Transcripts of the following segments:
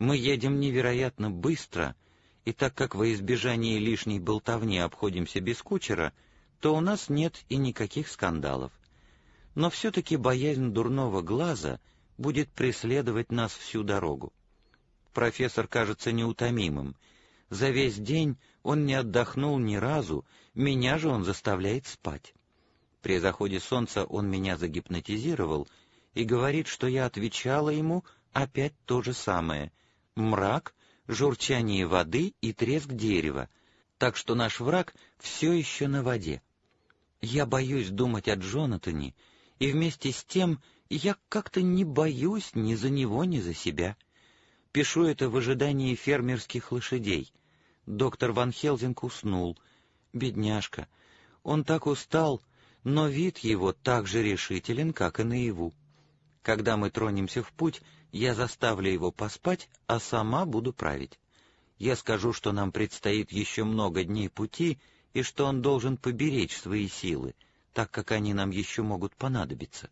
Мы едем невероятно быстро, и так как во избежание лишней болтовни обходимся без кучера, то у нас нет и никаких скандалов. Но все-таки боязнь дурного глаза будет преследовать нас всю дорогу. Профессор кажется неутомимым. За весь день он не отдохнул ни разу, меня же он заставляет спать. При заходе солнца он меня загипнотизировал и говорит, что я отвечала ему опять то же самое — мрак, журчание воды и треск дерева, так что наш враг все еще на воде. Я боюсь думать о Джонатане, и вместе с тем я как-то не боюсь ни за него, ни за себя. Пишу это в ожидании фермерских лошадей. Доктор Ван Хелсинг уснул. Бедняжка, он так устал, но вид его так же решителен, как и наяву. Когда мы тронемся в путь, я заставлю его поспать, а сама буду править. Я скажу, что нам предстоит еще много дней пути, и что он должен поберечь свои силы, так как они нам еще могут понадобиться.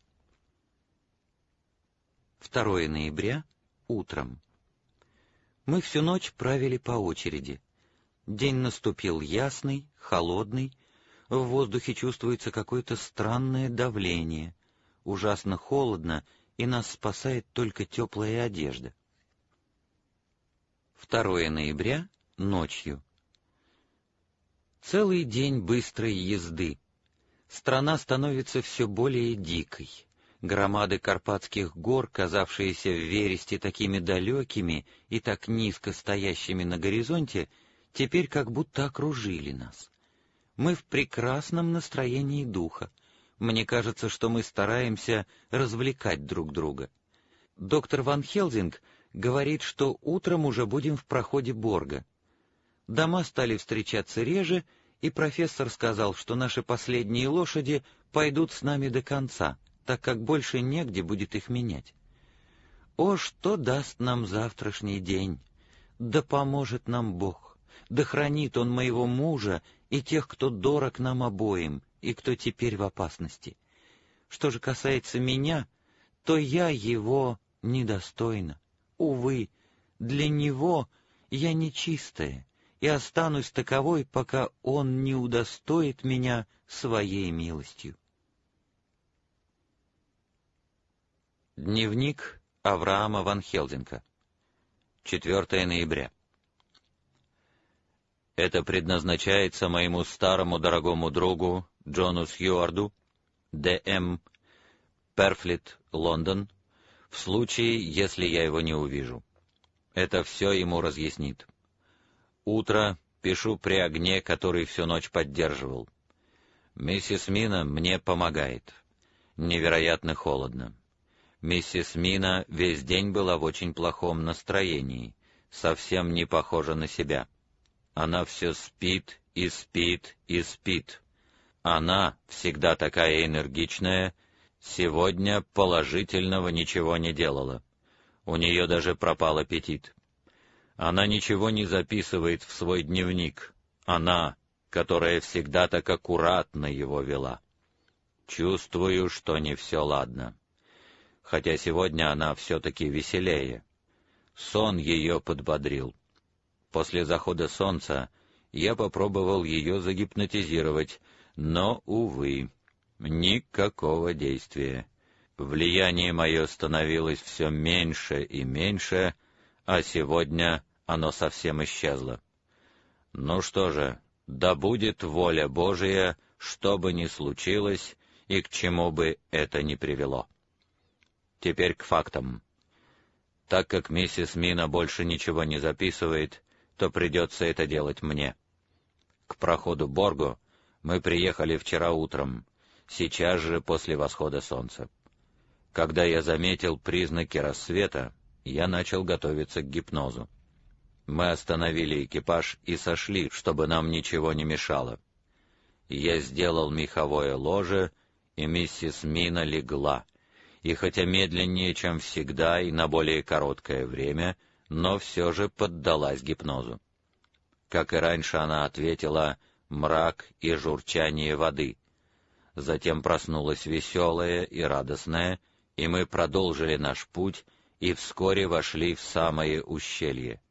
2 ноября, утром. Мы всю ночь правили по очереди. День наступил ясный, холодный, в воздухе чувствуется какое-то странное давление, ужасно холодно, и нас спасает только теплая одежда. 2 ноября, ночью. Целый день быстрой езды. Страна становится все более дикой. Громады Карпатских гор, казавшиеся в Вересте такими далекими и так низко стоящими на горизонте, теперь как будто окружили нас. Мы в прекрасном настроении духа. Мне кажется, что мы стараемся развлекать друг друга. Доктор Ван Хелсинг говорит, что утром уже будем в проходе Борга. Дома стали встречаться реже, и профессор сказал, что наши последние лошади пойдут с нами до конца, так как больше негде будет их менять. О, что даст нам завтрашний день! Да поможет нам Бог, да хранит Он моего мужа и тех, кто дорог нам обоим, и кто теперь в опасности. Что же касается меня, то я его недостойна. Увы, для него я нечистая, и останусь таковой, пока он не удостоит меня своей милостью. Дневник Авраама Ван Хелсинга. 4 ноября. Это предназначается моему старому дорогому другу Джону Сьюарду, Д.М., Перфлит, Лондон, в случае, если я его не увижу. Это все ему разъяснит. Утро пишу при огне, который всю ночь поддерживал. Миссис Мина мне помогает. Невероятно холодно. Миссис Мина весь день была в очень плохом настроении, совсем не похожа на себя. Она все спит и спит и спит. Она, всегда такая энергичная, сегодня положительного ничего не делала. У нее даже пропал аппетит. Она ничего не записывает в свой дневник. Она, которая всегда так аккуратно его вела. Чувствую, что не все ладно. Хотя сегодня она все-таки веселее. Сон ее подбодрил. После захода солнца я попробовал ее загипнотизировать, но, увы, никакого действия. Влияние мое становилось все меньше и меньше, а сегодня оно совсем исчезло. Ну что же, да будет воля Божия, что бы ни случилось и к чему бы это ни привело. Теперь к фактам. Так как миссис Мина больше ничего не записывает, то придется это делать мне. К проходу Боргу мы приехали вчера утром, сейчас же после восхода солнца. Когда я заметил признаки рассвета, я начал готовиться к гипнозу. Мы остановили экипаж и сошли, чтобы нам ничего не мешало. Я сделал меховое ложе, и миссис Мина легла, и хотя медленнее, чем всегда, и на более короткое время, но все же поддалась гипнозу. Как и раньше, она ответила «мрак и журчание воды». Затем проснулась веселая и радостная, и мы продолжили наш путь, и вскоре вошли в самое ущелье.